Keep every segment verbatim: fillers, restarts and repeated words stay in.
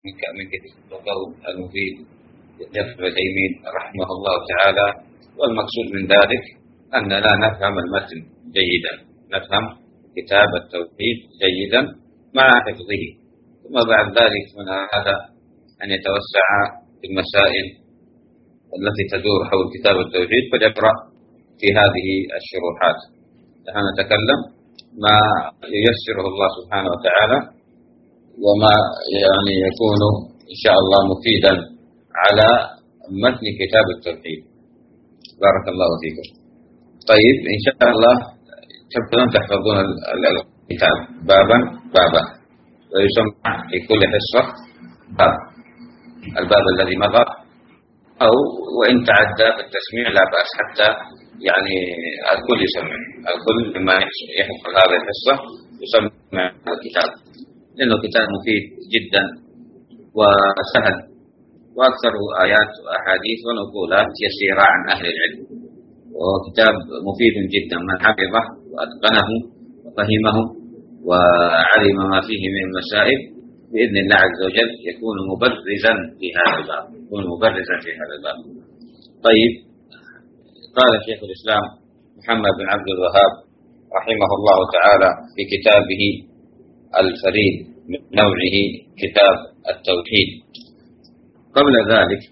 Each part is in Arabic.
من من كتاب القول المفيد لابن عثيمين رحمه الله تعالى. والمقصود من ذلك أننا نفهم المتن جيدا، نفهم كتاب التوحيد جيدا مع حفظه، ثم بعد ذلك من هذا أن يتوسع في المسائل التي تدور حول كتاب التوحيد فليقرأ في هذه الشروحات. نحن نتكلم ما ييسره الله سبحانه وتعالى وما يعني يكون إن شاء الله مفيدا على متن كتاب التوحيد. بارك الله فيكم. طيب إن شاء الله تبدون تحفظون الكتاب بابا بابا، ويسمى في كل حصة باب، الباب الذي مضى، أو وإن تعدى بالتسميع لا بأس، حتى يعني الكل يسمع، الكل لما يحفظ هذه الحصة يسمع الكتاب، لأنه كتاب مفيد جدا وسهل، وأكثر آيات وأحاديث ونقولات يسيرة عن أهل العلم، وهو كتاب مفيد جدا. من حفظه وأتقنه وفهمه وعلم ما فيه من المسائل بإذن الله عز وجل يكون مبرزا في هذا الباب، يكون مبرزا في هذا الباب. طيب، قال شيخ الإسلام محمد بن عبد الوهاب رحمه الله تعالى في كتابه الفريد من نوعه كتاب التوحيد. قبل ذلك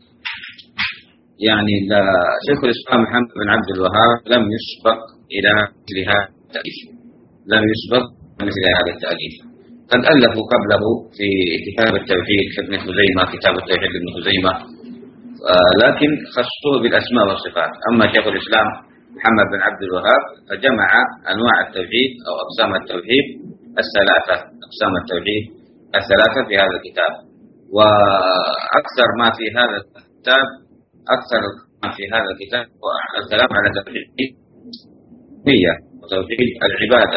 يعني شيخ الإسلام محمد بن عبد الوهاب لم يسبق إلى مثل هذا التأليف، لم يسبق مثل هذا التأليف. قد ألفوا قبله في كتاب التوحيد كابن خزيمة، كتاب التوحيد لابن خزيمة، لكن خصوه بالأسماء والصفات. أما شيخ الإسلام محمد بن عبد الوهاب فجمع أنواع التوحيد أو أقسام التوحيد الثلاثة، أقسام التوحيد الثلاثة في هذا الكتاب. وأكثر ما في هذا الكتاب أكثر ما في هذا الكتاب هو الكلام على توحيد هي وتوحيد العبادة،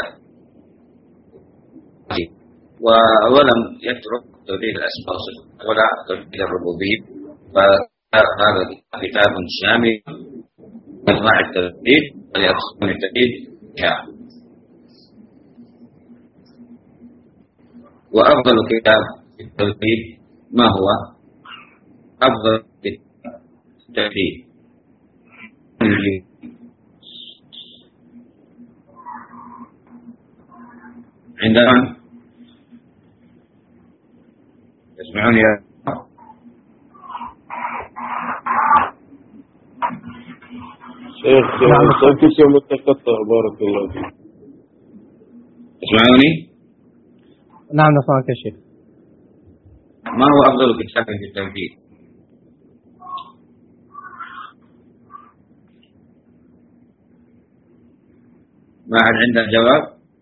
ولم يترك توحيد الأسماء والصفات ولا توحيد الربوبية. فهذا كتاب شامل أنواع التوحيد ولأقسام التوحيد. وأفضل كتاب في التوحيد ما هو؟ أفضل كتاب التوحيد عندما يسمعون يا شيخ صوتك متقطع بارك الله فيك. تسمعوني؟ نعم نسمعك يا شيخ. ما هو أفضل كتاب في التوحيد؟ ما هل عنده جواب؟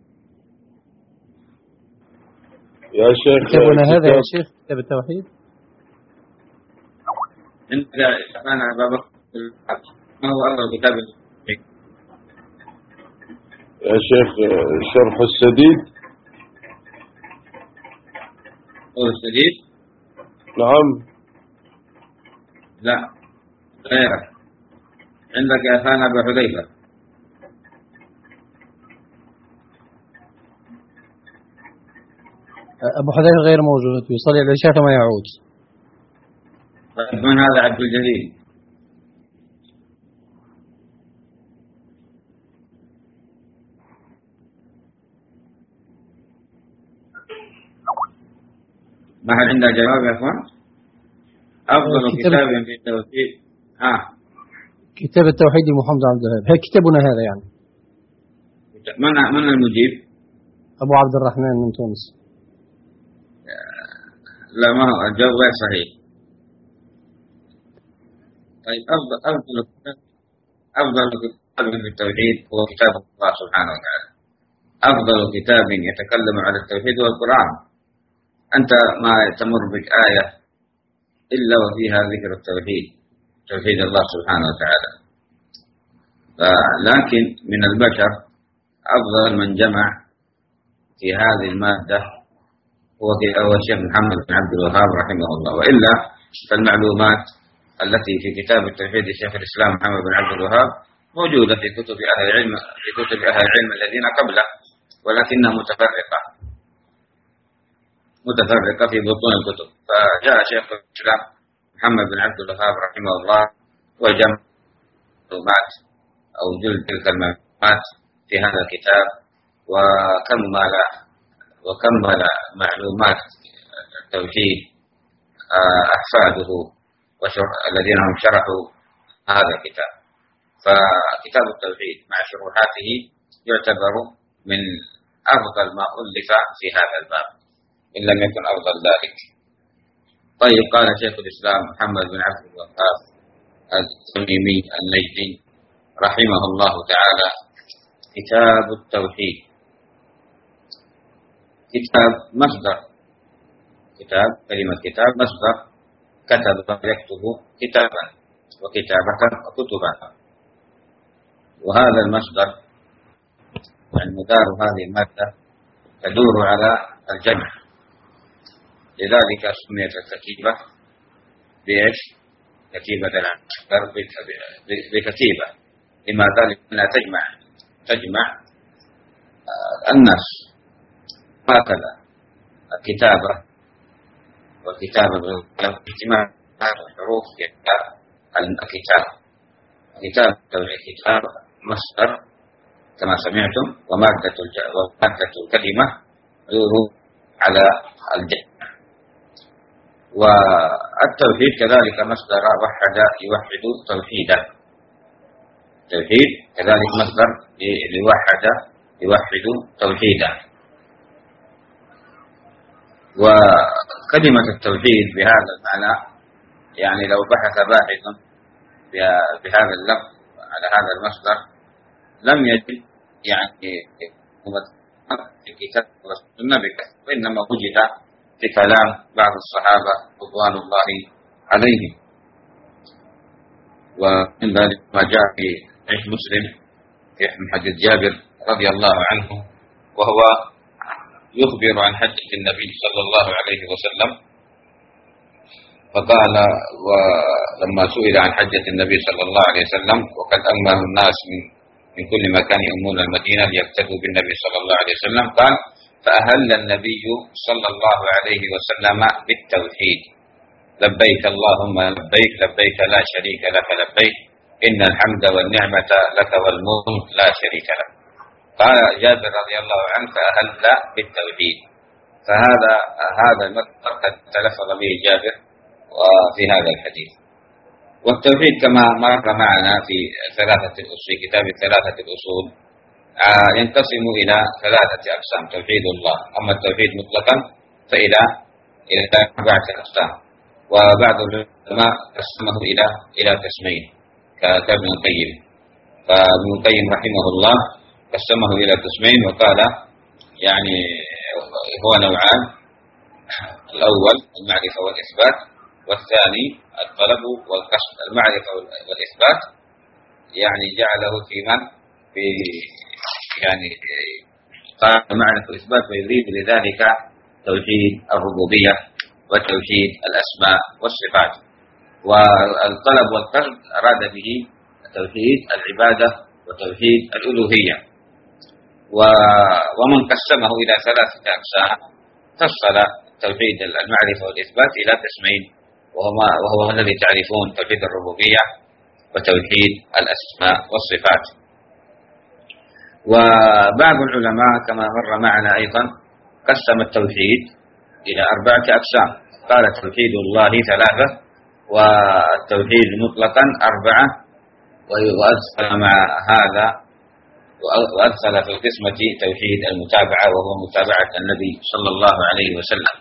يا شيخ كتابنا هذا يا شيخ كتاب التوحيد. أنت أنا بابك ما هو أفضل كتاب التوحيد؟ يا شيخ شرح السديد. هو السديد؟ نعم. لا غيره. عندك يا أخانا أبو حذيفة. أبو حذيفة غير موجود، يصلي العشاء ثم يعود. من هذا عبد الجليل؟ ما هل عنده جواب يا أخوان؟ أفضل كتاب في التوحيد آه كتاب التوحيد لمحمد عبد الوهاب، هي كتابنا هذا يعني. من من المجيب؟ أبو عبد الرحمن من تونس. لا، ما هو الجواب غير صحيح. طيب، أفضل أفضل أفضل كتاب في التوحيد هو كتاب الله سبحانه وتعالى. أفضل كتاب يتكلم على التوحيد هو القرآن. أنت ما تمر بك آية إلا وفيها ذكر التوحيد، توحيد الله سبحانه وتعالى. لكن من البشر أفضل من جمع في هذه المادة هو الشيخ محمد بن عبد الوهاب رحمه الله. وإلا فالمعلومات التي في كتاب التوحيد الشيخ الإسلام محمد بن عبد الوهاب موجودة في كتب أهل العلم في كتب أهل العلم الذين قبله، ولكنها متفرقة. متفرقة في بطون الكتب. فجاء شيخ الإسلام محمد بن عبد الوهاب رحمه الله وجمع معلومات أو جل تلك المعلومات في هذا الكتاب، وكمل وكمل معلومات التوحيد أحفاده الذين هم شرحوا هذا الكتاب. فكتاب التوحيد مع شروحاته يعتبر من أفضل ما ألف في هذا الباب إن لم يكن أفضل ذلك. طيب، قال شيخ الإسلام محمد بن عبد الوهاب التميمي النجدي رحمه الله تعالى: كتاب التوحيد. كتاب مصدر، كتاب كلمة كتاب مصدر كتب يكتب كتابا، وكتابة وكتبا، وهذا المصدر يعني مدار هذه المادة تدور على الجمع، لذلك سميت الكتيبة بإيش؟ كتيبة العسكر بكتيبة. لماذا؟ لأنها تجمع تجمع الناس. هكذا الكتابة والكتابة بالاجتماع الحروف في الكتاب. كتاب كتاب مصدر كما سمعتم، ومادة ومادة الكلمة تدور على الجمع. والتوحيد كذلك مصدر وحد يوحد توحيدا. التوحيد كذلك مصدر لوحد يوحد توحيدا. وكلمة التوحيد بهذا المعنى يعني لو بحث باحث بهذا اللفظ على هذا المصدر لم يجد يعني في الكتاب والسنة بكثرة، وإنما وجد في كلام بعض الصحابة رضوان الله عليهم. ومن ذلك ما جاء في صحيح مسلم في حديث جابر رضي الله عنه، وهو يخبر عن حجة النبي صلى الله عليه وسلم، فقال: ولما سئل عن حجة النبي صلى الله عليه وسلم وقد أمه الناس من من كل مكان يؤمون المدينة ليقتدوا بالنبي صلى الله عليه وسلم، قال: فأهل النبي صلى الله عليه وسلم بالتوحيد: لبيك اللهم لبيك لبيك لا شريك لك لبيك إن الحمد والنعمة لك والملك لا شريك لك. قال جابر رضي الله عنه: فأهل بالتوحيد. فهذا هذا المصدر قد تلفظ به جابر وفي هذا الحديث. والتوحيد كما مر معنا في ثلاثة في كتاب ثلاثة الأصول ينقسم إلى ثلاثة أقسام: توحيد الله. أما التوحيد مطلقا فإلى إلى أربعة أقسام، وبعض العلماء قسمه إلى إلى قسمين كابن القيم. فابن القيم رحمه الله قسمه إلى قسمين وقال يعني هو نوعان: الأول المعرفة والإثبات، والثاني الطلب والقصد. المعرفة والإثبات يعني جعله في من في يعني قال المعرفة والإثبات ويريد لذلك توحيد الربوبية وتوحيد الأسماء والصفات. والطلب والقصد أراد به توحيد العبادة وتوحيد الألوهية. ومن قسمه إلى ثلاثة أقسام فصل توحيد المعرفة والإثبات إلى قسمين، وهو الذي تعرفون: توحيد الربوبية وتوحيد الأسماء والصفات. وبعض العلماء كما مر معنا أيضا قسم التوحيد إلى أربعة أقسام. قال: توحيد الله ثلاثة، والتوحيد مطلقا أربعة، وأدخل مع هذا وأدخل في القسمة توحيد المتابعة، وهو متابعة النبي صلى الله عليه وسلم.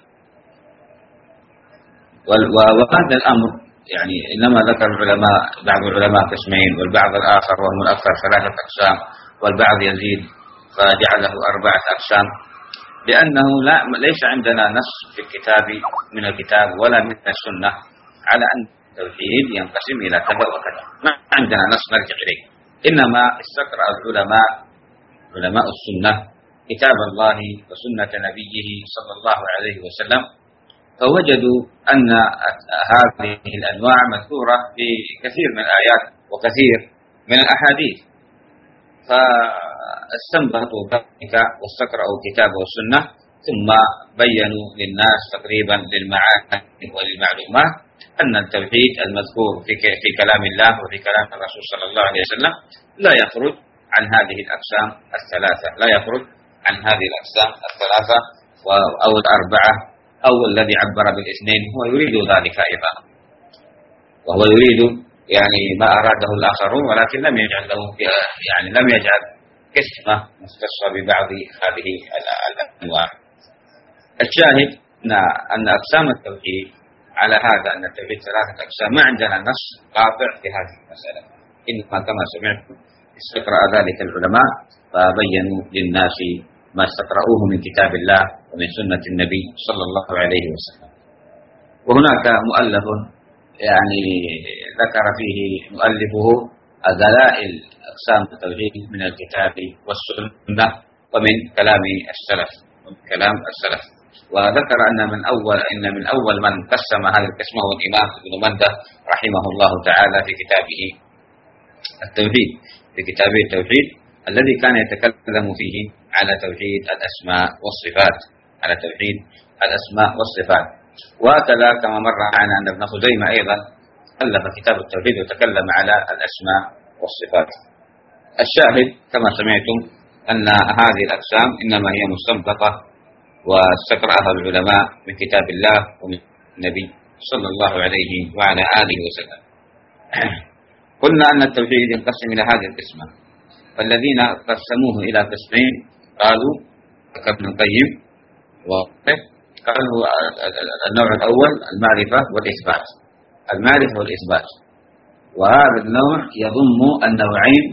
وهذا الأمر يعني إنما ذكر العلماء بعض العلماء قسمين، والبعض الآخر وهم الأكثر ثلاثة أقسام، والبعض يزيد فجعله أربعة أقسام، لأنه لا ليس عندنا نص في الكتاب من الكتاب ولا من السنة على أن التوحيد ينقسم إلى كذا وكذا. ما عندنا نص نرجع إليه، إنما استقرأ العلماء علماء السنة كتاب الله وسنة نبيه صلى الله عليه وسلم، فوجدوا أن هذه الأنواع مذكورة في كثير من الآيات وكثير من الأحاديث، فاستنبطوا ذلك واستقرأوا كتاب والسنة ثم بينوا للناس تقريبا للمعاني وللمعلومات أن التوحيد المذكور في في كلام الله وفي كلام الرسول صلى الله عليه وسلم لا يخرج عن هذه الأقسام الثلاثة، لا يخرج عن هذه الأقسام الثلاثة أو الأربعة أو الذي عبر بالاثنين هو يريد ذلك أيضا، وهو يريد يعني ما أراده الآخرون، ولكن لم يجعل له يعني لم يجعل قسمة مختصة ببعض هذه الأنواع. الشاهد أن أقسام التوحيد على هذا أن التوحيد ثلاثة أقسام، ما عندنا نص قاطع في هذه المسألة، إنما كما سمعت استقرأ ذلك العلماء فبينوا للناس ما استقرأوه من كتاب الله ومن سنة النبي صلى الله عليه وسلم. وهناك مؤلف يعني ذكر فيه مؤلفه دلائل أقسام التوحيد من الكتاب والسنة ومن كلام السلف ومن كلام السلف وذكر أن من أول إن من أول من قسم هذه القسمة هو الإمام ابن منده رحمه الله تعالى في كتابه التوحيد، في كتابه التوحيد الذي كان يتكلم فيه على توحيد الأسماء والصفات، على توحيد الأسماء والصفات. وهكذا كما مر معنا أن ابن خزيمة أيضا ألف كتاب التوحيد وتكلم على الأسماء والصفات. الشاهد كما سمعتم أن هذه الأقسام إنما هي مستنبطة واستقرأها العلماء من كتاب الله ومن النبي صلى الله عليه وعلى آله وسلم. قلنا أن التوحيد ينقسم إلى هذه القسمة، فالذين قسموه إلى قسمين قالوا ابن القيم قالوا النوع الأول المعرفة والإثبات، المعرفة والإثبات، وهذا النوع يضم النوعين،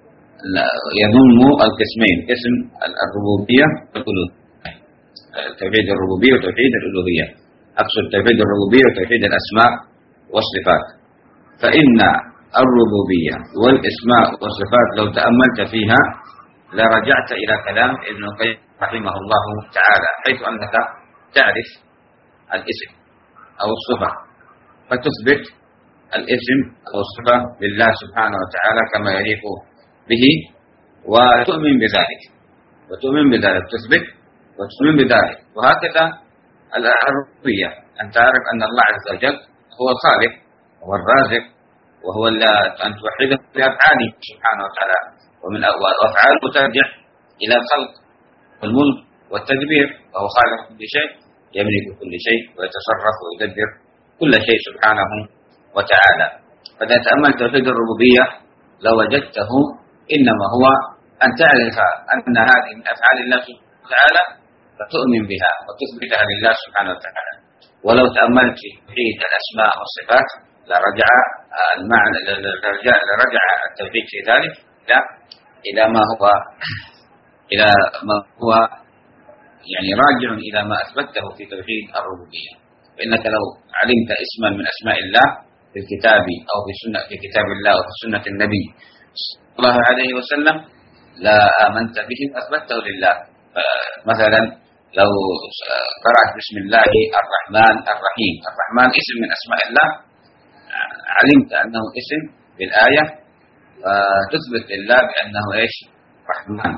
يضم القسمين، قسم الربوبية والألوهية، توحيد الربوبية وتوحيد الألوهية، أقصد توحيد الربوبية وتوحيد الأسماء والصفات. فإن الربوبية والأسماء والصفات لو تأملت فيها لرجعت إلى كلام ابن القيم رحمه الله تعالى، حيث أنك تعرف الاسم أو الصفة فتثبت الاسم أو الصفة لله سبحانه وتعالى كما يليق به وتؤمن بذلك، وتؤمن بذلك تثبت وتؤمن بذلك. وهكذا الربوبية، أن تعرف أن الله عز وجل هو الخالق وهو الرازق وهو أن توحده بأفعاله سبحانه وتعالى، ومن أفعاله ترجع إلى الخلق والملك والتدبير، وهو خالق كل شيء يملك كل شيء ويتصرف ويدبر كل شيء سبحانه وتعالى. فإذا تأملت توحيد الربوبية لوجدته إنما هو أن تعرف أن هذه من أفعال الله سبحانه وتعالى فتؤمن بها وتثبتها لله سبحانه وتعالى. ولو تأملت في توحيد الأسماء والصفات لرجع المعنى لرجع التوحيد في ذلك إلى إلى ما هو إلى ما هو يعني راجع إلى ما أثبته في توحيد الربوبية. فإنك لو علمت اسما من أسماء الله في الكتاب أو في سنة في كتاب الله أو في سنة النبي صلى الله عليه وسلم لا آمنت به أثبته لله. مثلا لو قرأت بسم الله الرحمن الرحيم، الرحمن اسم من أسماء الله، علمت أنه اسم بالآية فتثبت لله بأنه إيش؟ رحمن،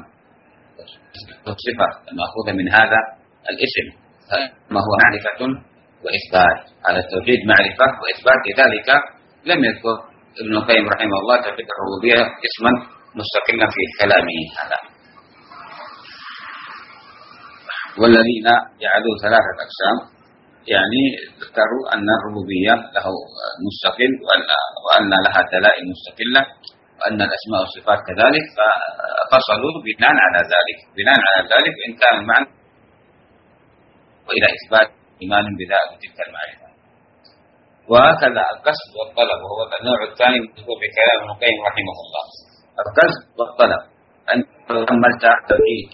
صفة المأخوذة من هذا الاسم، ما هو معرفة وإثبات. على التوحيد معرفة وإثبات، لذلك لم يذكر ابن القيم رحمه الله توحيد الربوبية اسما مستقلا في كلامه هذا. والذين جعلوا ثلاثة أقسام يعني ذكروا أن الربوبية له مستقل وأن لها دلائل مستقلة وأن الأسماء والصفات كذلك، ففصلوا بناء على ذلك بناء على ذلك وإن كان المعنى وإلى إثبات إيمان بتلك المعرفة. وهكذا القصد والطلب وهو النوع الثاني المذكور في كلام ابن القيم رحمه الله. القصد والطلب أن تأملت توحيد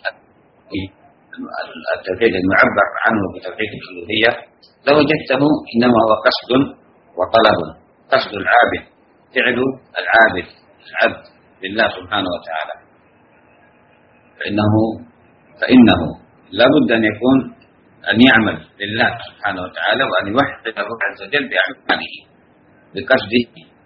التوحيد المعبر عنه بتوحيد الألوهية لوجدته إنما هو قصد وطلب. قصد العابد، فعل العابد العبد لله سبحانه وتعالى، فإنه فإنه لا بد أن يكون أن يعمل لله سبحانه وتعالى وأن يوحد الله عز وجل بأعماله بقصده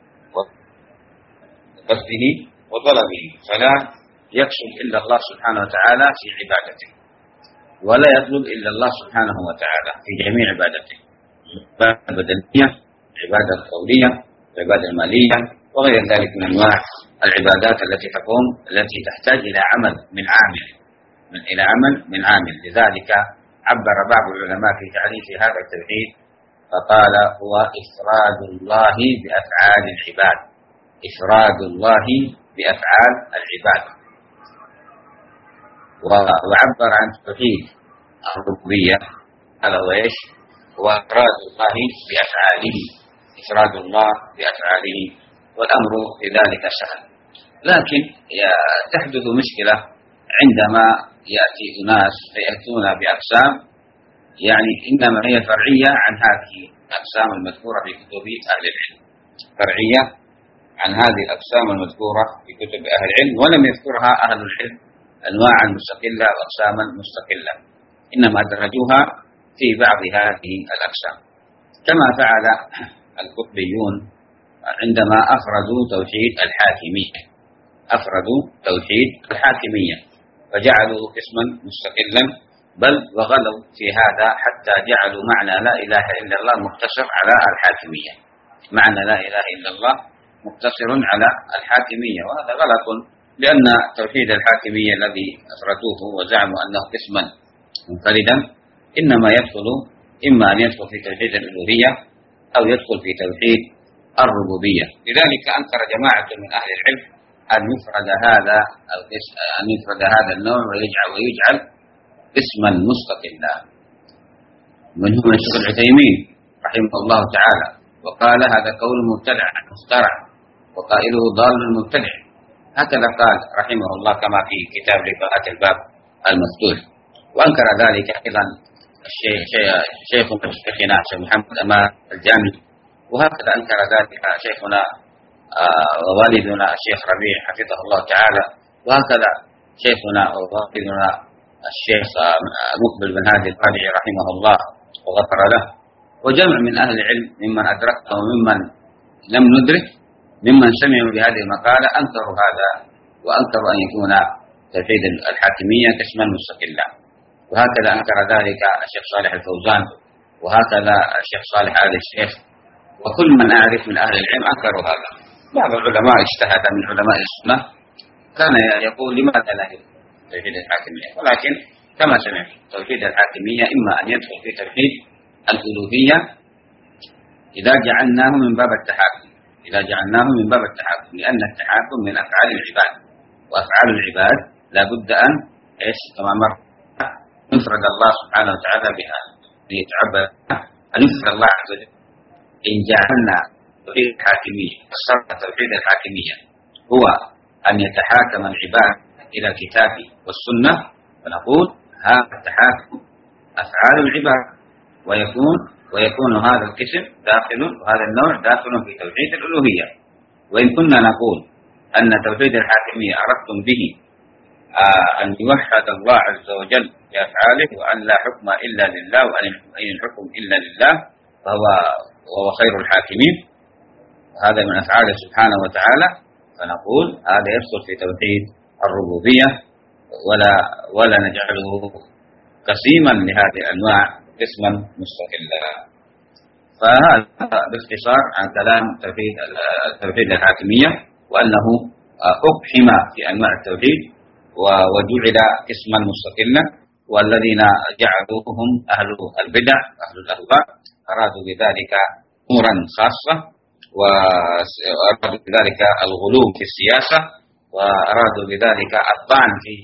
وقصده وطلبه، فلا يقصد إلا الله سبحانه وتعالى في عبادته. ولا يطلب إلا الله سبحانه وتعالى في جميع عبادته، العبادة البدنية، العبادة القولية، العبادة المالية، وغير ذلك من أنواع العبادات التي تقوم التي تحتاج إلى عمل من عامل من إلى عمل من عامل. لذلك عبر بعض العلماء في تعريف هذا التوحيد فقال: هو إفراد الله بأفعال العباد، إفراد الله بأفعال العباد. وعبر عن توحيد الربوبية، هذا هو إيش؟ هو إفراد الله بأفعاله، إفراد الله بأفعاله، والأمر في ذلك سهل. لكن تحدث مشكلة عندما يأتي أناس فيأتون بأقسام يعني إنما هي فرعية عن هذه الأقسام المذكورة في كتب أهل العلم، فرعية عن هذه الأقسام المذكورة في كتب أهل العلم، ولم يذكرها أهل العلم أنواعا مستقلة وأقساما مستقلة، إنما درجوها في بعض هذه الأقسام، كما فعل القطبيون عندما أفردوا توحيد الحاكمية، أفردوا توحيد الحاكمية فجعلوا قسما مستقلا، بل وغلوا في هذا حتى جعلوا معنى لا إله إلا الله مقتصر على الحاكمية، معنى لا إله إلا الله مقتصر على الحاكمية، وهذا غلط، لأن توحيد الحاكمية الذي أفردوه وزعموا أنه قسما منفردا إنما يدخل إما أن يدخل في توحيد الألوهية أو يدخل في توحيد الربوبية. لذلك أنكر جماعة من أهل العلم أن يفرد هذا أن يفرد هذا النوع ويجعل ويجعل اسما مستقلا. منهم الشيخ العثيمين رحمه الله تعالى وقال: هذا قول مبتدع مخترع وقائله ضال مبتدع، هكذا قال رحمه الله كما في كتاب لقاءات الباب المفتوح. وأنكر ذلك أيضا الشيخ شيخنا شيخنا شيخ محمد أمام الجامي، وهكذا أنكر ذلك شيخنا ووالدنا الشيخ ربيع حفظه الله تعالى، وهكذا شيخنا ووالدنا الشيخ مقبل بن هادي الرابعي رحمه الله وغفر له، وجمع من أهل العلم ممن أدركه وممن لم ندرك ممن سمعوا بهذه المقالة أنكروا هذا، وأنكروا أن يكون توحيد الحاكمية قسما مستقلا. وهكذا أنكر ذلك الشيخ صالح الفوزان، وهكذا الشيخ صالح آل الشيخ، وكل من أعرف من أهل العلم أنكروا هذا. بعض العلماء اجتهد من علماء السنة كان يقول: لماذا لا توحيد الحاكمية؟ ولكن كما سمعت توحيد الحاكمية إما أن يدخل في توحيد الألوهية إذا جعلناه من باب التحاكم، إذا جعلناه من باب التحاكم، لأن التحاكم من أفعال العباد، وأفعال العباد لا بد أن إيش كما مر يفرد الله سبحانه وتعالى بها ليتعبد، أن يفرد الله عز وجل. إن جعلنا توحيد الحاكمية، فسرنا توحيد الحاكمية هو أن يتحاكم العباد إلى الكتاب والسنة، فنقول هذا التحاكم أفعال العباد، ويكون ويكون هذا القسم داخل وهذا النوع داخل في توحيد الألوهية. وإن كنا نقول أن توحيد الحاكمية أردتم به أن يوحد الله عز وجل بأفعاله، وأن لا حكم إلا لله، وأن الحكم إلا لله، فهو وهو خير الحاكمين، هذا من أفعاله سبحانه وتعالى، فنقول هذا يدخل في توحيد الربوبية، ولا ولا نجعله قسيما لهذه الأنواع قسما مستقلا. فهذا باختصار عن كلام توحيد توحيد الحاكمية، وأنه أقحم في أنواع التوحيد وجعل قسما مستقلا، والذين جعلوهم أهل البدع أهل الأهواء أرادوا بذلك أمورا خاصة، وأرادوا بذلك الغلو في السياسة، وأرادوا بذلك الطعن في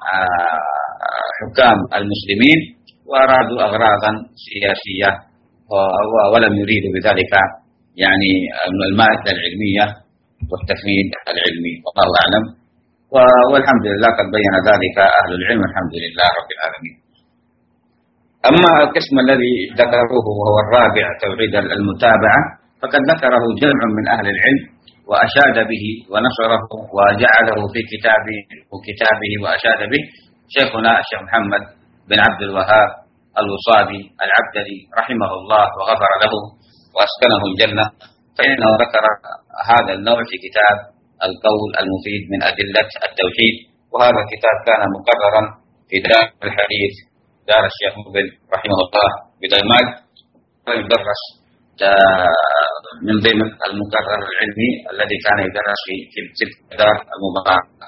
حكام المسلمين، وأرادوا أغراضا سياسية، ولم يريدوا بذلك يعني المادة العلمية والتفنيد العلمي، والله أعلم. والحمد لله قد بين ذلك أهل العلم، الحمد لله رب العالمين. أما القسم الذي ذكروه وهو الرابع توحيد المتابعة، فقد ذكره جمع من أهل العلم وأشاد به ونصره وجعله في كتابه وكتابه وأشاد به شيخنا الشيخ محمد بن عبد الوهاب الوصابي العبدلي رحمه الله وغفر له وأسكنه الجنة، فإنه ذكر هذا النوع في كتاب القول المفيد من أدلة التوحيد، وهذا الكتاب كان مقررا في دار الحديث دار الشيخ مقبل رحمه الله بدمشق، ويدرس من ضمن المقرر العلمي الذي كان يدرس في في تلك الدار المباركة.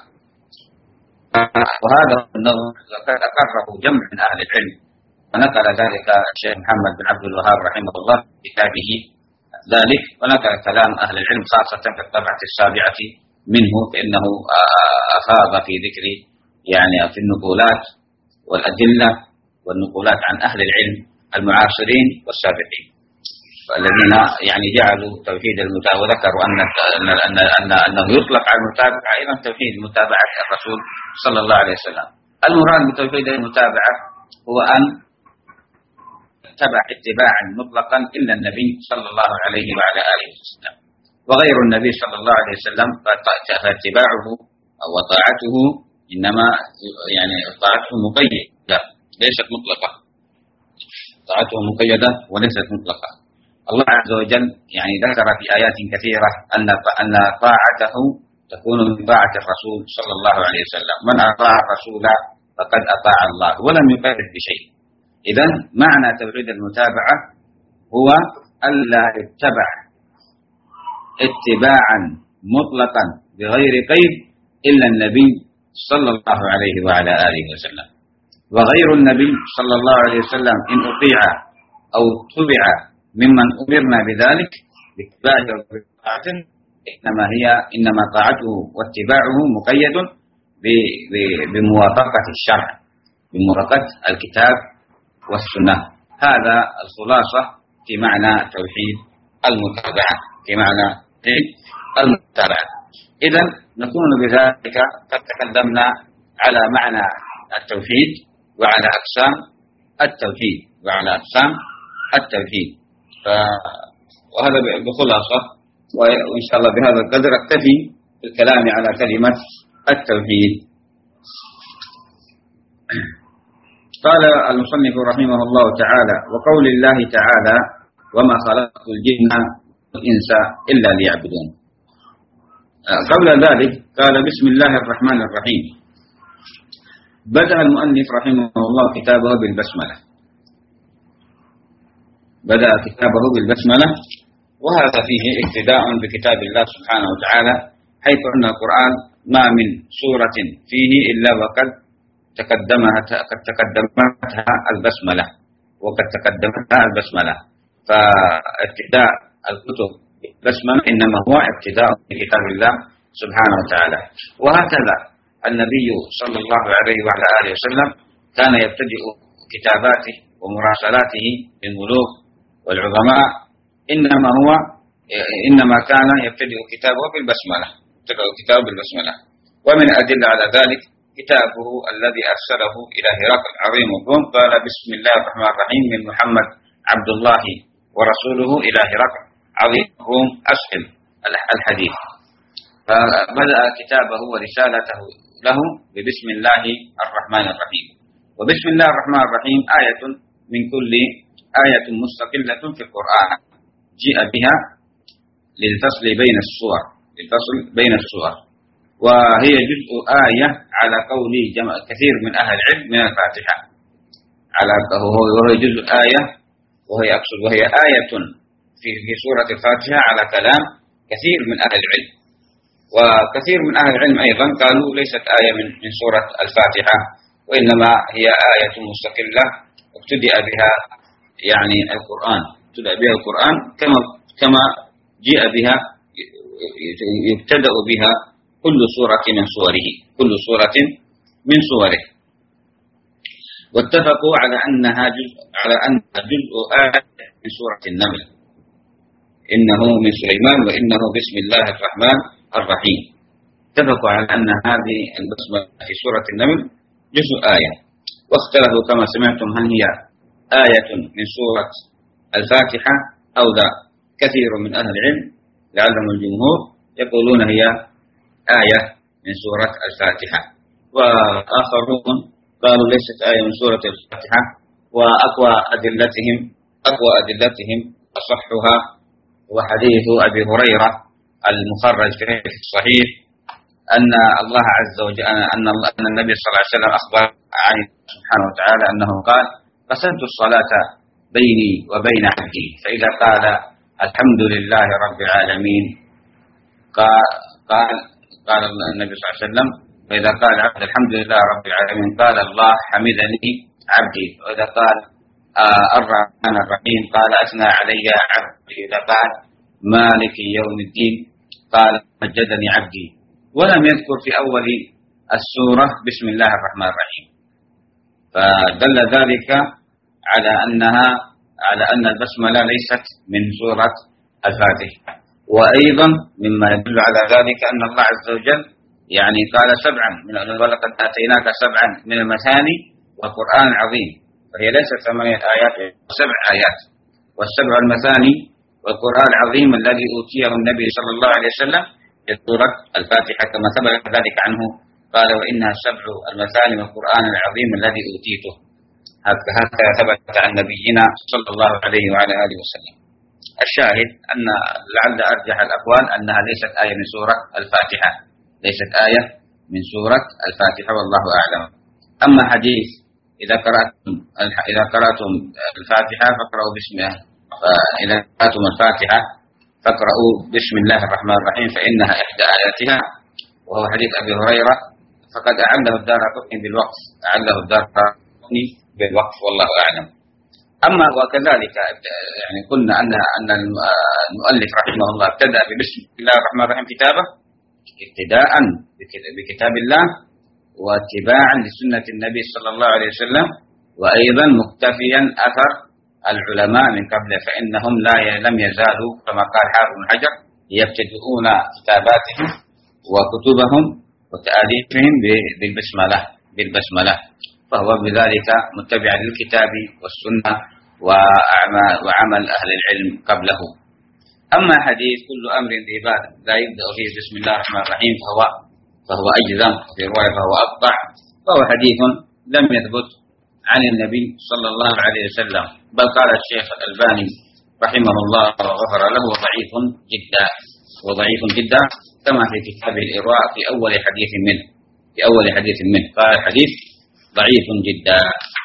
وهذا النظر قد أقره جمع من أهل العلم، ونقل ذلك الشيخ محمد بن عبد الوهاب رحمه الله في كتابه ذلك، ونقل كلام أهل العلم خاصة في الطبعة السابعة منه، فإنه أفاض في ذكر يعني في النقولات والأدلة والنقولات عن أهل العلم المعاصرين والسابقين الذين يعني جعلوا توحيد المتابعة، وذكروا أن أن أن أن أنه يطلق على المتابعة أيضا توحيد متابعة الرسول صلى الله عليه وسلم. المراد بتوحيد المتابعة هو أن تتبع اتباعا مطلقا إلا النبي صلى الله عليه وعلى آله وسلم، وغير النبي صلى الله عليه وسلم فاتباعه أو طاعته إنما يعني طاعته مقيدة ليست مطلقة، طاعته مقيدة وليست مطلقة. الله عز وجل يعني ذكر في آيات كثيرة أن أن طاعته تكون من طاعة الرسول صلى الله عليه وسلم، من أطاع الرسول فقد أطاع الله ولم يقيد بشيء. إذن معنى توحيد المتابعة هو ألا يتبع اتباعا مطلقا بغير قيد إلا النبي صلى الله عليه وعلى آله وسلم، وغير النبي صلى الله عليه وسلم إن أطيع أو تبع ممن أمرنا بذلك باتباعه وطاعته إنما هي إنما طاعته واتباعه مقيد بموافقة الشرع، بموافقة الكتاب والسنة. هذا الخلاصة في معنى توحيد المتابعة، في معنى توحيد المتابعة. إذن نكون بذلك قد تكلمنا على معنى التوحيد وعلى أقسام التوحيد وعلى أقسام التوحيد. وهذا بخلاصة، وإن شاء الله بهذا القدر أكتفي بالكلام على كلمة التوحيد. قال المصنف رحمه الله تعالى: وقول الله تعالى: وما خلقت الجن والإنس إلا ليعبدون. قبل ذلك قال: بسم الله الرحمن الرحيم. بدأ المؤلف رحمه الله كتابه بالبسملة، بدأ كتابه بالبسملة، وهذا فيه اقتداء بكتاب الله سبحانه وتعالى، حيث أن القرآن ما من سورة فيه إلا وقد تقدمها قد تقدمتها البسملة وقد تقدمتها البسملة، فابتداء الكتب بالبسملة إنما هو ابتداء بكتاب الله سبحانه وتعالى. وهكذا النبي صلى الله عليه وعلى آله وسلم كان يبتدئ كتاباته ومراسلاته بالملوك والعظماء، إنما هو إنما كان يبتدئ كتابه بالبسملة، يبتدئ كتابه بالبسملة. ومن أدلة على ذلك كتابه الذي أرسله إلى هرقل عظيم الروم، قال: بسم الله الرحمن الرحيم من محمد عبد الله ورسوله إلى هرقل عظيم الروم أسهل الحديث. فبدأ كتابه ورسالته له ببسم الله الرحمن الرحيم. وبسم الله الرحمن الرحيم آية من كل آية مستقلة في القرآن جاء بها للفصل بين السور، للفصل بين السور، وهي جزء آية على قول جمع كثير من أهل العلم من الفاتحة، على وهي جزء آية وهي أقصد وهي آية في في سورة الفاتحة على كلام كثير من أهل العلم. وكثير من أهل العلم أيضا قالوا ليست آية من من سورة الفاتحة، وإنما هي آية مستقلة ابتدأ بها يعني القرآن، ابتدأ بها القرآن كما كما جاء بها يبتدأ بها كل سورة من سوره، كل سورة من سوره. واتفقوا على أنها جزء على أنها جزء آية من سورة النمل، إنه من سليمان وإنه بسم الله الرحمن الرحيم. اتفقوا على أن هذه البسملة في سورة النمل جزء آية، واختلفوا كما سمعتم هل هي آية من سورة الفاتحة أو لا. كثير من أهل العلم لعلهم الجمهور يقولون هي آية من سورة الفاتحة، وآخرون قالوا ليست آية من سورة الفاتحة. وأقوى أدلتهم أقوى أدلتهم أصحها وحديث أبي هريرة المخرج في الصحيح أن الله عز وجل أن أن النبي صلى الله عليه وسلم أخبر عن سبحانه وتعالى أنه قال: قسمت الصلاة بيني وبين عبدي، فإذا قال الحمد لله رب العالمين قال قال قال النبي صلى الله عليه وسلم: فإذا قال عبد الحمد لله رب العالمين قال الله حمدني عبدي، وإذا قال آه الرحمن الرحيم قال أثنى علي عبدي، إذا قال مالك يوم الدين قال مجدني عبدي. ولم يذكر في أول السورة بسم الله الرحمن الرحيم، فدل ذلك على أنها على أن البسملة ليست من سورة الفاتحة. وأيضا مما يدل على ذلك أن الله عز وجل يعني قال سبعا من ولقد آتيناك سبعا من المثاني والقرآن العظيم، فهي ليست ثمانية آيات، سبع آيات. والسبع المثاني والقرآن العظيم الذي أوتيه النبي صلى الله عليه وسلم في سورة الفاتحة كما ثبت ذلك عنه، قال: وإنها سبع المثاني والقرآن العظيم الذي أوتيته. هكذا ثبت عن نبينا صلى الله عليه وعلى آله وسلم. الشاهد أن لعل أرجح الأقوال أنها ليست آية من سورة الفاتحة، ليست آية من سورة الفاتحة والله أعلم. أما حديث إذا قرأتم إذا قرأتم الفاتحة فاقرأوا بسم الله، فإذا قرأتم الفاتحة فاقرأوا بسم الله الرحمن الرحيم فإنها إحدى آياتها، وهو حديث أبي هريرة، فقد أعله الدارقطني بالوقف، أعله الدارقطني بالوقف والله أعلم. أما وكذلك يعني قلنا أن أن المؤلف رحمه الله ابتدأ ببسم الله الرحمن الرحيم كتابه ابتداء بكتاب الله واتباعا لسنة النبي صلى الله عليه وسلم، وأيضا مقتفيا أثر العلماء من قبله، فإنهم لا لم يزالوا كما قال حافظ بن حجر يبتدئون كتاباتهم وكتبهم وتأليفهم بالبسملة بالبسملة فهو بذلك متبع للكتاب والسنة وعمل أهل العلم قبله. أما حديث كل أمر ذي بال لا يبدأ فيه بسم الله الرحمن الرحيم فهو فهو أجزم، في رواية فهو أقطع، فهو حديث لم يثبت عن النبي صلى الله عليه وسلم، بل قال الشيخ الألباني رحمه الله وغفر له ضعيف جدا وضعيف جدا كما في كتابه الإرواء في أول حديث منه في أول حديث منه قال الحديث ضعيف جدا.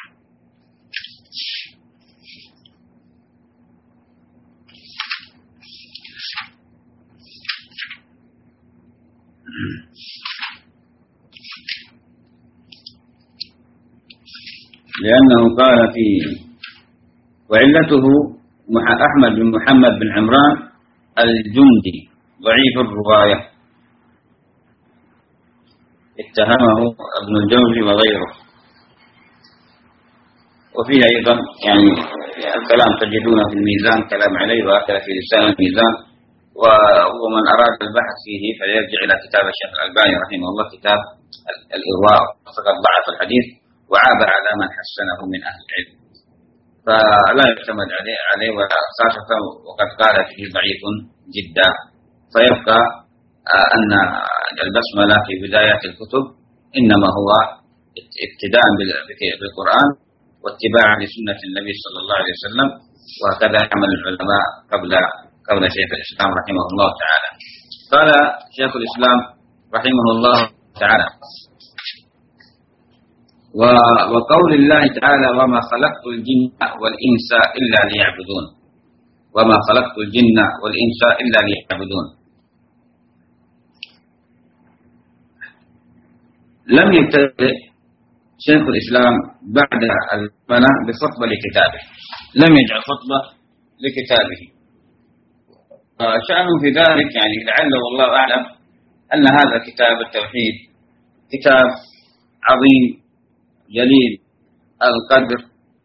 لأنه قال في وعلته أحمد بن محمد بن عمران الجندي ضعيف الرواية، اتهمه ابن الجوزي وغيره. وفيه أيضا يعني الكلام تجدونه في الميزان كلام عليه، وهكذا في لسان الميزان. ومن أراد البحث فيه فليرجع إلى كتاب الشيخ الألباني رحمه الله كتاب الإرواء، فقد ضعف الحديث وعاب على من حسنه من أهل العلم، فلا يعتمد عليه عليه وخاصة وقد قال فيه ضعيف جدا. فيبقى أن البسملة في بداية الكتب إنما هو ابتداء بالقرآن واتباعا لسنة النبي صلى الله عليه وسلم، وهكذا عمل العلماء قبل قبل شيخ الإسلام رحمه الله تعالى. قال شيخ الإسلام رحمه الله تعالى: وقول الله تعالى: وما خلقت الجن والإنس إلا ليعبدون، وما خلقت الجن والإنس إلا ليعبدون. لم يبتدئ شيخ الإسلام بعد البناء بخطبة لكتابه، لم يجعل خطبة لكتابه. شأنه في ذلك يعني لعله والله أعلم أن هذا كتاب التوحيد كتاب عظيم جليل القدر،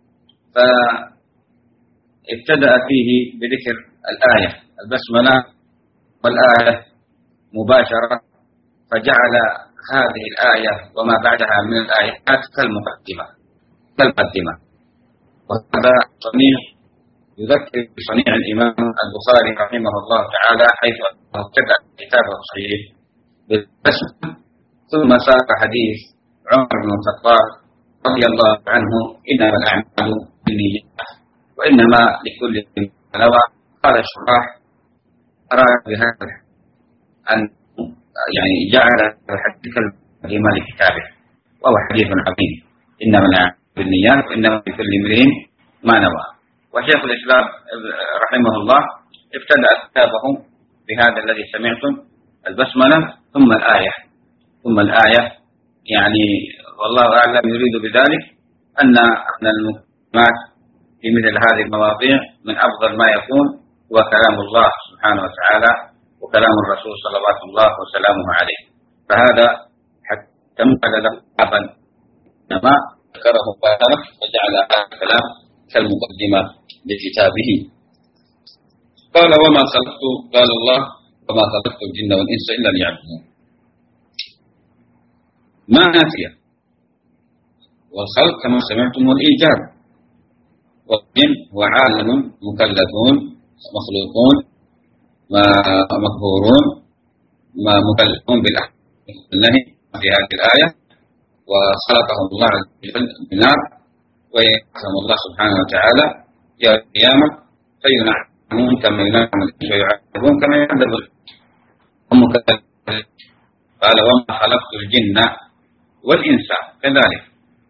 فابتدأ فيه بذكر الآية البسملة والآية مباشرة، فجعل هذه الآية وما بعدها من الآيات كالمقدمة كالمقدمة وهذا صنيع يذكر بصنيع الإمام البخاري رحمه الله تعالى، حيث أنه ابتدأ كتابه الصحيح بالبسملة ثم ساق حديث عمر بن الخطاب رضي الله عنه: إنما الأعمال بالنيات وإنما لكل امرئ ما نوى. قال الشراح: أراد بهذا أن يعني جعل الحديث الإيمان لكتابه، وهو حديث عظيم: إنما الأعمال بالنيات وإنما لكل امرئ ما نوى. وشيخ الإسلام رحمه الله ابتدأ كتابه بهذا الذي سمعتم، البسملة ثم الآية ثم الآية يعني والله أعلم يريد بذلك أن أن المكالمات في مثل هذه المواضيع من أفضل ما يكون هو كلام الله سبحانه وتعالى وكلام الرسول صلوات الله وسلامه عليه. فهذا حتى مقل له بابا ما ذكره فاترك وجعل هذا الكلام كالمقدمة لكتابه. قال: وما خلقت قال الله: وما خلقت الجن والإنس إلا ليعبدون. ما نافية، والخلق كما سمعتم هو الإيجاد، والجن هو عالم مكلفون مخلوقون مقهورون مكلفون بالنهي في هذه الآية، وخلقهم الله عز وجل بنار، ويحكم الله سبحانه وتعالى يوم القيامة فينعمون كما ينعم ويعذبون كما يعذبون. قال: وما خلقت الجن والإنس كذلك.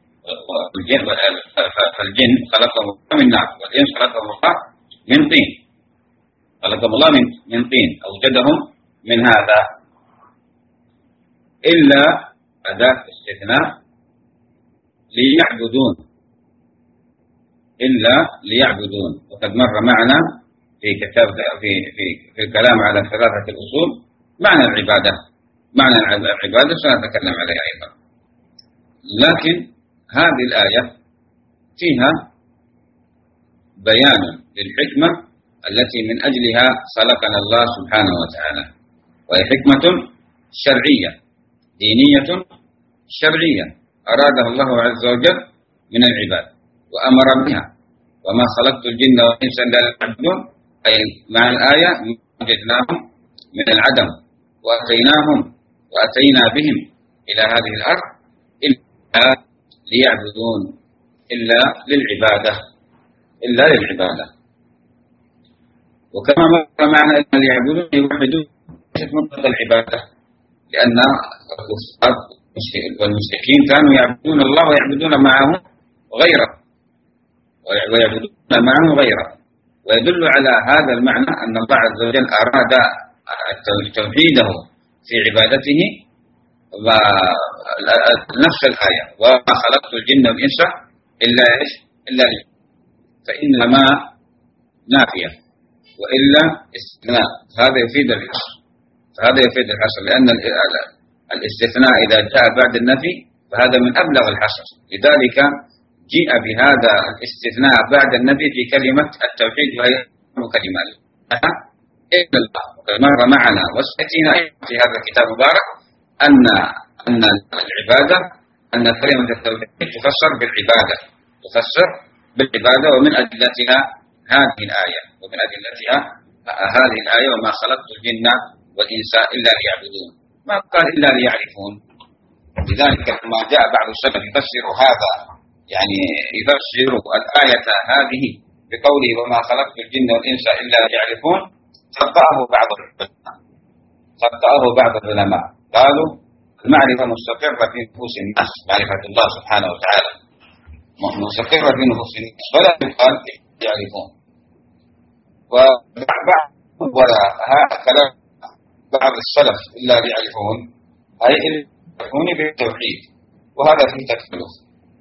فالجن خلقهم الله من نار، والإنس خلقهم الله من طين. خلقهم الله من من طين، أوجدهم من هذا، إلا أداة استثناء ليعبدون، إلا ليعبدون. وقد مر معنا في كتاب في في في الكلام على ثلاثة الأصول معنى العبادة، معنى العبادة سنتكلم عليها أيضا. لكن هذه الآية فيها بيان للحكمة التي من أجلها خلقنا الله سبحانه وتعالى، وهي حكمة شرعية دينية شرعية أرادها الله عز وجل من العباد وأمر بها. وما خلقت الجن والإنس إلا ليعبدون، أي مع الآية وجدناهم من العدم وأتيناهم وأتينا بهم إلى هذه الأرض إلا ليعبدون، إلا للعبادة، إلا للعبادة. وكما مر معنا إلا ليعبدون يوحدون مطلق العبادة، لأن الكفار والمشركين كانوا يعبدون الله ويعبدون معه غيره ويعبدون معه غيره. ويدل على هذا المعنى أن الله عز وجل أراد توحيده في عبادته، نفس الآية: وما خلقت الجن والإنس إلا إيش؟ إلا لي. فإنما نافية وإلا استثناء، هذا يفيد الحصر، فهذا يفيد الحصر، لأن الاستثناء إذا جاء بعد النفي فهذا من أبلغ الحصر. لذلك جيء بهذا الاستثناء بعد النفي في كلمة التوحيد، وهي كلمات إلا الله. وقد مر معنا وسيأتينا في هذا الكتاب المبارك أن أن العبادة، أن كلمة التوحيد تفسر بالعبادة، تفسر بالعبادة، ومن أدلتها هذه الآية، ومن أدلتها هذه الآية: وما خلقت الجن والإنس إلا ليعبدون. ما قال إلا ليعرفون. لذلك لما جاء بعض السلف يفسر هذا، يعني يفسر الآية هذه بقوله: وما خلقت الجن والإنس إلا ليعرفون، خطأه بعض العلماء، خطأه بعض العلماء قالوا: المعرفة مستقرة في نفوس الناس، معرفة الله سبحانه وتعالى مستقرة في نفوس الناس، ولا يقال يعرفون. وبعض ولا هذا كلام بعض السلف إلا ليعرفون، أي يعرفون بالتوحيد، وهذا فيه تكلف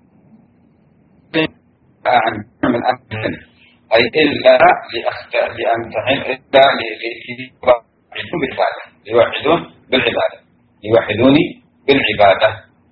عن من أهل، أي إلا لأمتحن، إلا ليوحدون بالعبادة، ليوحدون بالعبادة، ليوحدوني بالعبادة.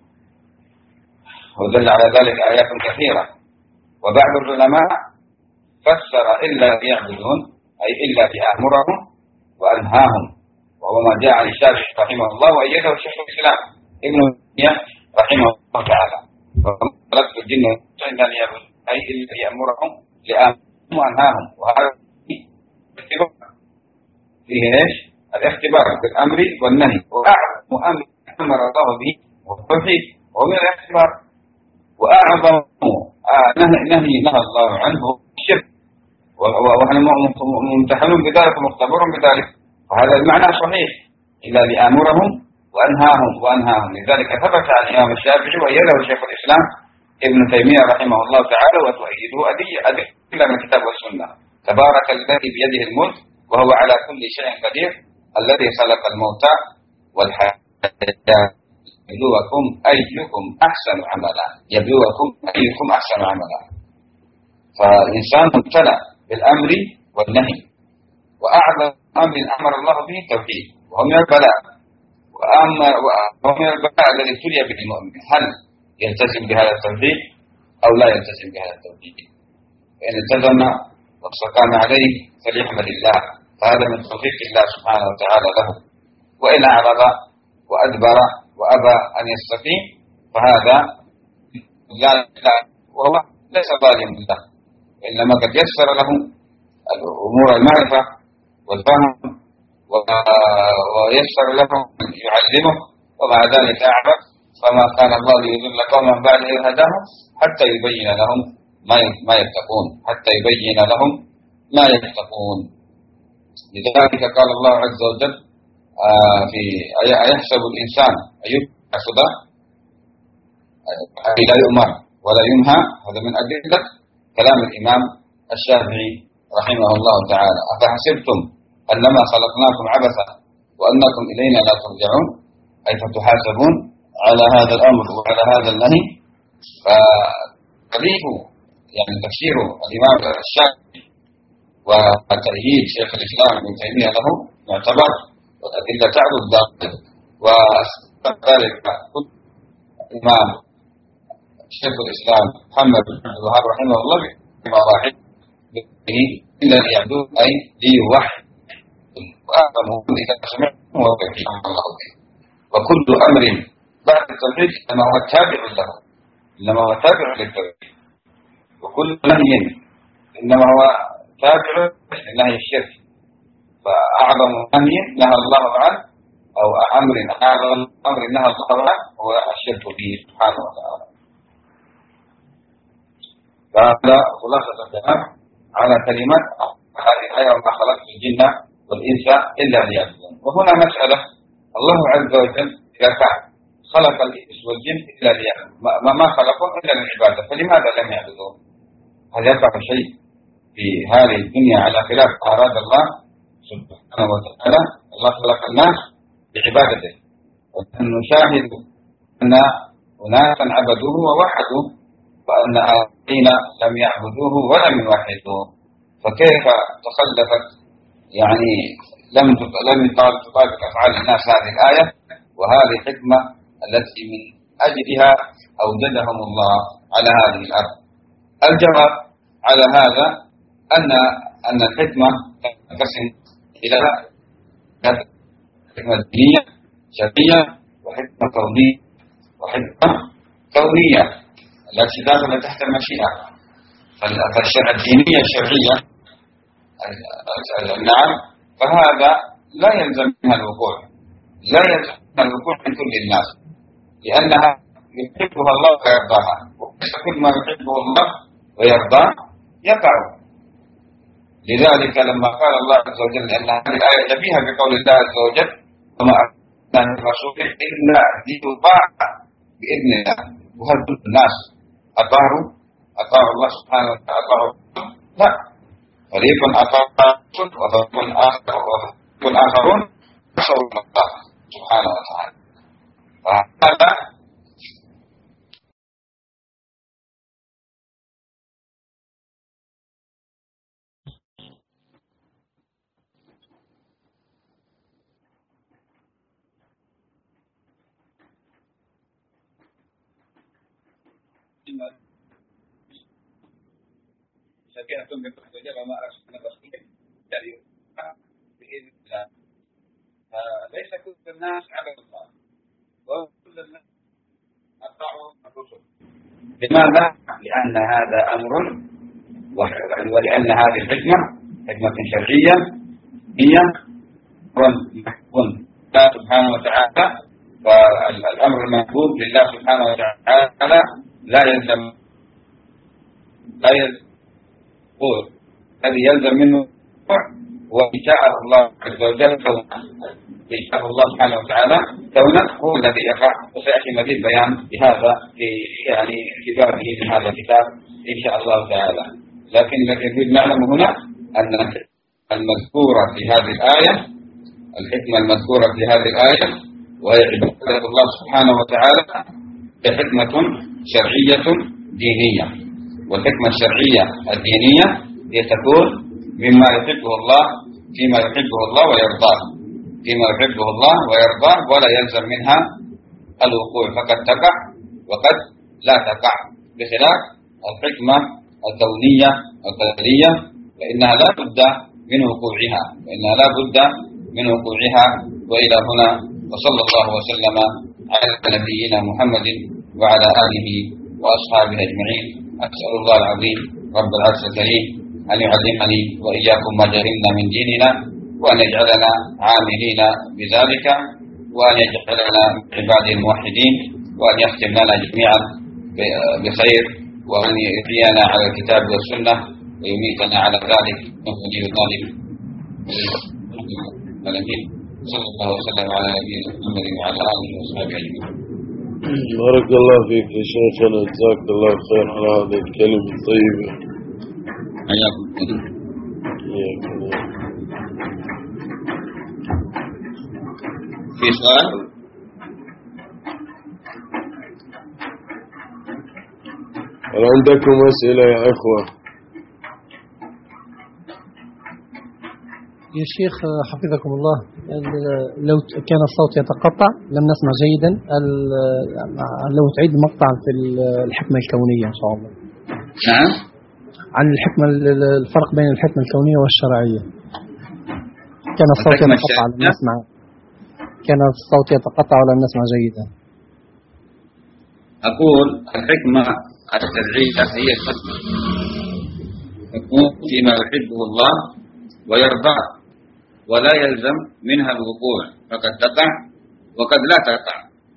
ودل على ذلك آيات كثيرة. وبعض العلماء فسر إلا ليعبدون أي إلا لأمرهم وأنهاهم، وهو ما جاء عن الشافعي رحمه الله وأيده شيخ الإسلام ابن تيمية رحمه الله تعالى: خلقت الجن إلا ليعبدون أي إلا لأمرهم لأمرهم وأنهاهم. وهذا اختبار فيه إيش؟ الاختبار بالأمر والنهي، وأعظم أمر أمر الله به هو التوحيد، ومن الاختبار وأعظم نهي نهى الله عنه الشرك، ونحن ممتحنون بذلك ومختبرون بذلك. وهذا المعنى صحيح، إلا لآمرهم وأنهاهم وأنهاهم. لذلك ثبت عن الإمام الشافعي وأيده شيخ الإسلام ابن تيمية رحمه الله تعالى وتؤيده أدلة من الكتاب والسنة. تبارك الذي بيده الملك وهو على كل شيء قدير الذي خلق الموت والحياة يبلوكم أيكم أحسن عملا يبلوكم أيكم أحسن عملا. فالإنسان مبتلى بالأمر والنهي، وأعظم أمر أمر الله به التوحيد وهو من البلاء، وهو من البلاء الذي ابتلي به المؤمن، هل يلتزم بهذا التوحيد أو لا يلتزم بهذا التوحيد؟ فإن التزم واستقام عليه فليحمد الله، فهذا من توفيق الله سبحانه وتعالى له. وإن أعرض وأدبر وأبى أن يستقيم فهذا لا لا وهو ليس ظالما له، إنما قد يسر له أمور المعرفة والفهم ويسر له من يعلمه، ومع ذلك أعرض، فما كان الله ليضل قوما بعد إذ هداهم حتى يبين لهم ما يتقون حتى يبين لهم ما يتقون. لذلك قال الله عز وجل في أيحسب الإنسان أن يبعث لا يؤمر ولا ينهى. هذا من أدلة كلام الإمام الشافعي رحمه الله تعالى. أفحسبتم أنما خلقناكم عبثا وأنكم إلينا لا ترجعون، أي فتحاسبون على هذا الأمر وعلى هذا النهي. فقليل يعني تفسير الإمام الشافعي وتأييد شيخ الإسلام ابن تيمية له يعتبر، والأدلة تعرض ذلك. وذلك الإمام شيخ الإسلام محمد بن عبد الوهاب رحمه الله بمراحل به إلا ليعبدون أي ليوحد، وأعظمه إذا سمعت هو التوحيد الله به. وكل أمر بعد التوحيد إنما هو تابع له، إنما هو تابع للتوحيد. وكل نهي إنما هو تابع لنهي الشرك. فأعظم نهي نهى الله عنه أو أمر أعظم أمر نهى الله عنه هو الشرك به سبحانه وتعالى. فهذا خلاصة الكلام على كلمة هذه الآية وما خلقت الجن والإنس إلا ليعبدون. وهنا مسألة، الله عز وجل إذا كان خلق الإنس والجن إلا ليعبدون ما, ما خلقهم إلا للعبادة، فلماذا لم يعبدون؟ هل يقع شيء في هذه الدنيا على خلاف أراد الله سبحانه وتعالى؟ الله خلق الناس بعبادته، ونحن نشاهد أن أناسا عبدوه ووحدوه وأن آخرين لم يعبدوه ولم يوحدوه. فكيف تخلفت يعني لم لم تطابق أفعال الناس هذه الآية وهذه الحكمة التي من أجلها أوجدهم الله على هذه الأرض؟ الجواب على هذا أن أن الحكمة تنقسم إلى حكمة دينية شرعية وحكمة كونية وحكمة كونية التي داخلة تحت المشيئة. فالشرع الدينية الشرعية نعم، فهذا لا يلزم منها الوقوع، لا يلزم منها الوقوع من كل الناس، لأنها يحبها الله ويرضاها، وليس كل ما يحبه الله ويرضاه يقع. لذلك لما قال الله عز وجل أن هذه الآية شبيهة بقول الله عز وجل وما أرسلنا من رسول إلا ليطاع بإذن الله. وهل كل الناس أطاعوا أطاعوا الله سبحانه وتعالى؟ أطاعوا؟ لا، فريق أطاع وفريق آخر وفريق آخرون عصوا الله سبحانه وتعالى. فهذا سكينة من تحت جبل ما أرسلنا رسولا يعني بإذن الله. فليس كل الناس عبد الله وكل الناس أطاعوا الرسل. لماذا؟ لأن هذا أمر ولأن هذه الحكمة حكمة شرعية هي أمر محكوم الله سبحانه وتعالى. فالأمر المحبوب لله سبحانه وتعالى لا يلزم لا يلزم الذي يلزم منه وإن شاء الله عز وجل إن شاء الله سبحانه وتعالى كونه هو الذي يقع، وسيأتي مزيد بيان بهذا في يعني في بابه من هذا الكتاب إن شاء الله تعالى. لكن الذي يريد نعلم هنا أن المذكورة في هذه الآية، الحكمة المذكورة في هذه الآية وهي عبادة الله سبحانه وتعالى بحكمة شرعية دينية، والحكمة الشرعية الدينية هي تكون مما يحبه الله فيما يحبه الله ويرضاه، فيما يحبه الله ويرضاه، ولا يلزم منها الوقوع، فقد تقع وقد لا تقع، بخلاف الحكمة الكونية القدرية فإنها لا بد من وقوعها، فإنها لا بد من وقوعها. وإلى هنا، وصلى الله وسلم على نبينا محمد وعلى آله وأصحابه أجمعين. أسأل الله العظيم رب العرش الكريم أن يعلمني وإياكم ما جهلنا من ديننا، وأن يجعلنا عاملين بذلك، وأن يجعلنا من عباده الموحدين، وأن يختم لنا جميعا بخير، وأن يحيينا على الكتاب والسنة ويميتنا على ذلك ولي ذلك. صلى الله وسلم على نبينا محمد وعلى آله وصحبه أجمعين. بارك الله فيك يا شيخنا، جزاك الله خير على هذه الكلمة الطيبة. حياكم. في سؤال؟ هل عندكم أسئلة يا إخوة؟ يا شيخ حفظكم الله، لو كان الصوت يتقطع لم نسمع جيدا، لو تعيد المقطع في الحكمة الكونية إن شاء الله. نعم. عن الحكمة، الفرق بين الحكمة الكونية والشرعية. كان الصوت يتقطع لم نسمع، كان الصوت يتقطع ولم نسمع جيدا. أقول الحكمة الشرعية هي الحكمة تكون فيما يحبه الله ويرضاه، ولا يلزم منها الوقوع، فقد تقع وقد لا تقع،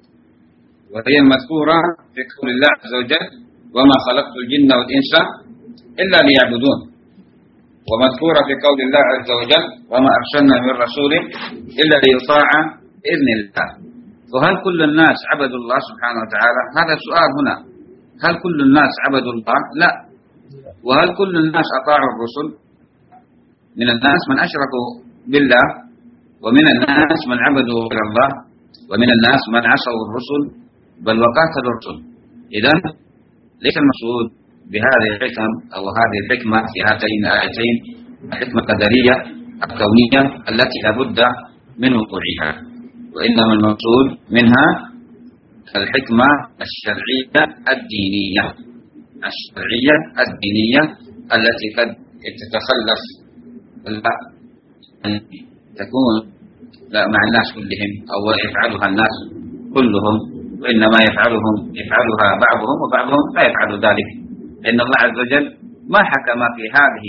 وهي المذكورة في قول الله عز وجل: وما خلقت الجن والإنس إلا ليعبدون، ومذكورة في قول الله عز وجل: وما أرسلنا من رسول إلا ليطاع بإذن الله. وهل كل الناس عبدوا الله سبحانه وتعالى؟ هذا السؤال هنا، هل كل الناس عبدوا الله؟ لا. وهل كل الناس أطاعوا الرسل؟ من الناس من أشركوا بالله، ومن الناس من عبدوا غير الله، ومن الناس من عصوا الرسل بل وقاتلوا الرسل. إذن ليس المقصود بهذه الحكم أو هذه الحكمة في هاتين الآيتين الحكمة القدرية الكونية التي لا بد من وقوعها، وإنما المقصود منها الحكمة الشرعية الدينية، الشرعية الدينية التي قد تتخلف لا أن تكون لا مع الناس كلهم أو يفعلها الناس كلهم، وإنما يفعلهم يفعلها بعضهم وبعضهم لا يفعل ذلك، لأن الله عز وجل ما حكم في هذه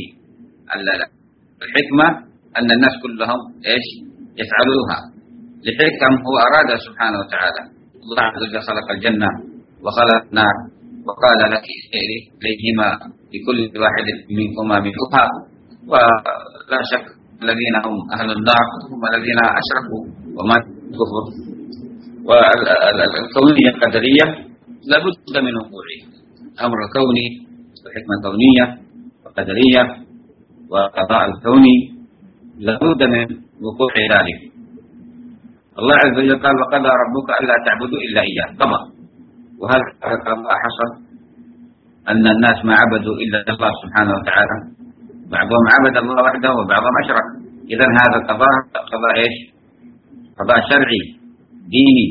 الحكمة أن الناس كلهم إيش يفعلوها، لحكم هو أراد سبحانه وتعالى. الله عز وجل خلق الجنة وخلق النار، وقال لك إليهما لكل واحد منكما منها، ولا شك الذين هم أهل النار هم الذين أشركوا وما كفر. والكونية القدرية لابد من وقوعها، أمر كوني وحكمة كونية وقدرية وقضاء الكوني لابد من وقوع ذلك. الله عز وجل قال: وقضى ربك ألا تعبدوا إلا إياه، قضى، وهذا القضاء حصل أن الناس ما عبدوا إلا الله سبحانه وتعالى، بعضهم عبد الله وحده وبعضهم أشرك. إذن هذا القضاء قضاء إيش؟ قضاء شرعي ديني،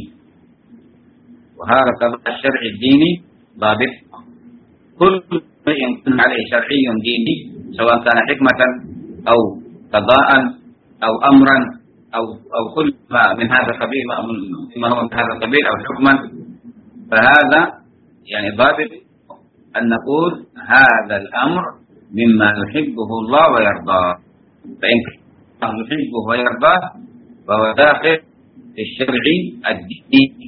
وهذا القضاء الشرعي الديني ضابط كل ما يكون عليه شرعي ديني، سواء كان حكمة أو قضاء أو أمرا أو أو كل ما من هذا القبيل، ما هو من هذا القبيل أو حكما، فهذا يعني ضابط أن نقول هذا الأمر مما يحبه الله ويرضاه، فإن كان يحبه ويرضاه فهو داخل في الشرع الديني،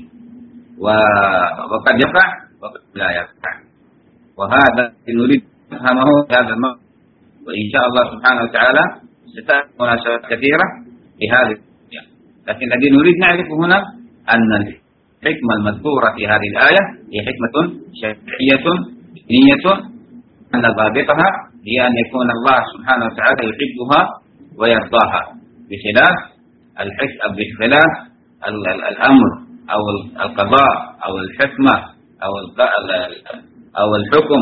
وقد يقع وقد لا يقع، وهذا نريد نفهمه هذا الموضوع، وإن شاء الله سبحانه وتعالى ستأتي مناسبات كثيرة في هذه لكن الذي نريد نعرفه هنا أن الحكمة المذكورة في هذه الآية هي حكمة شرعية دينية، أن ضابطها هي أن يكون الله سبحانه وتعالى يحبها ويرضاها، بخلاف بخلاف الأمر أو القضاء أو الحكمة أو أو الحكم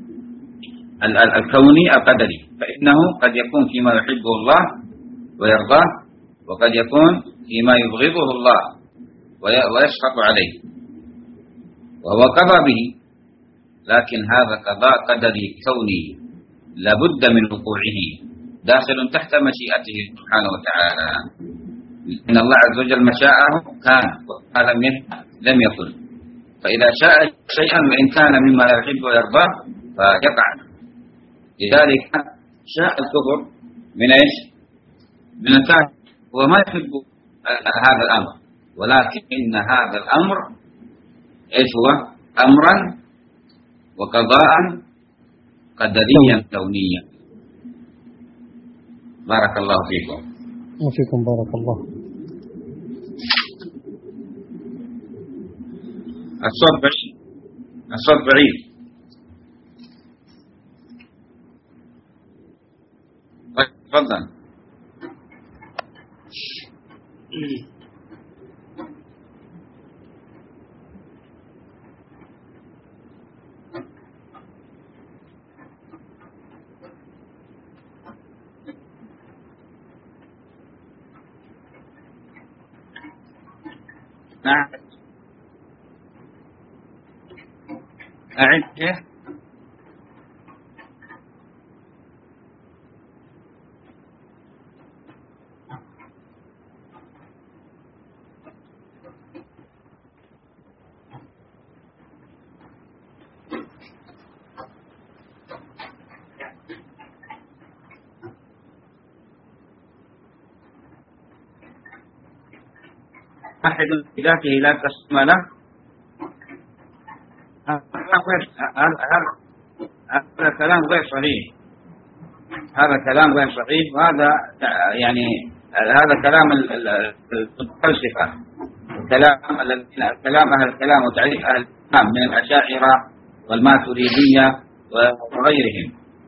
الكوني القدري، فإنه قد يكون فيما يحبه الله ويرضاه، وقد يكون فيما يبغضه الله ويسخط عليه، وهو قضى به. لكن هذا قضاء قدري كوني لابد من وقوعه، داخل تحت مشيئته سبحانه وتعالى. إن الله عز وجل ما شاءه كان، وما لم لم يكن. فإذا شاء شيئا وإن كان مما لا يحب ويرضاه فيقع. لذلك شاء الكفر من ايش؟ من الكافر، هو ما يحب هذا الأمر، ولكن إن هذا الأمر ايش هو؟ أمرا وقضاء قدريا كونيا. بارك الله فيكم. وفيكم بارك الله. الصوت بعيد، الصوت بعيد. تفضل. نعم. أعد. واحد بذاته لا قسم له، هذا كلام غير صحيح، هذا كلام غير صحيح، وهذا يعني هذا كلام الفلسفة، كلام كلام أهل الكلام وتعريف أهل الكلام من الأشاعرة والماتريدية وغيرهم.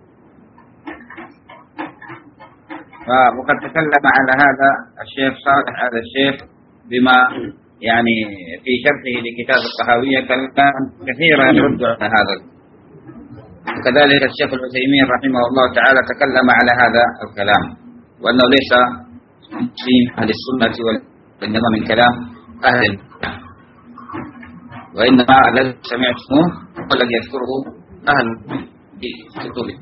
وقد تكلم على هذا الشيخ صالح هذا الشيخ بما يعني في شرحه لكتاب الطحاوية كلام كثيرا يرد على هذا. وكذلك الشيخ العثيمين رحمه الله تعالى تكلم على هذا الكلام، وأنه ليس من أهل السنة وإنما من كلام أهل الكلام، وإنما الذي سمعتموه والذي يذكره أهل كتبه.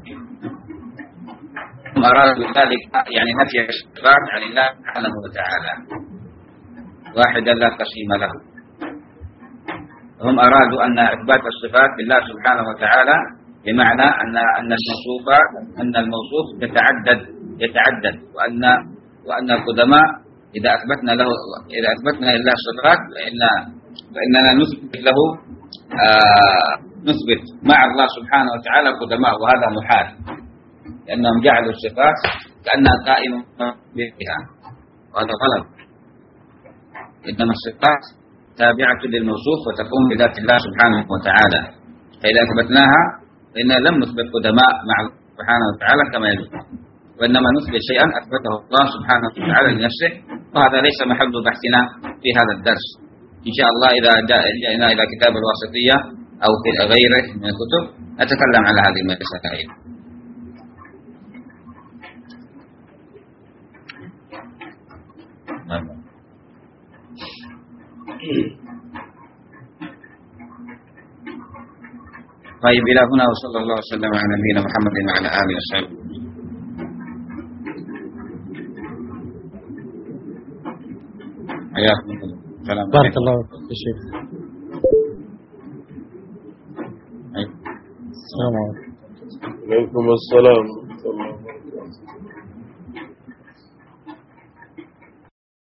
ثم أراد بذلك يعني نفي الصفات عن الله سبحانه وتعالى واحدا لا قسيم له. هم أرادوا أن إثبات الصفات لله سبحانه وتعالى بمعنى أن أن الموصوف أن الموصوف يتعدد يتعدد وأن وأن القدماء إذا أثبتنا له إذا أثبتنا لله الصفات فإن فإننا نثبت له آه نثبت مع الله سبحانه وتعالى قدماء، وهذا محال لأنهم جعلوا الصفات كأنها قائمة بها، وهذا غلط. إنما الصفات تابعة للموصوف وتقوم بذات الله سبحانه وتعالى، فإذا أثبتناها فإننا لم نثبت قدماء مع الله سبحانه وتعالى كما يجب، وإنما نثبت شيئا أثبته الله سبحانه وتعالى لنفسه، وهذا ليس محل بحثنا في هذا الدرس. إن شاء الله إذا جاءنا إلى كتاب الواسطية أو في غيره من الكتب نتكلم على هذه المسائل. طيب إلى هنا وصلى الله وسلم على نبينا محمد وعلى آله وصحبه. حياكم الله. بارك الله فيك يا شيخ. السلام عليكم. عليكم السلام.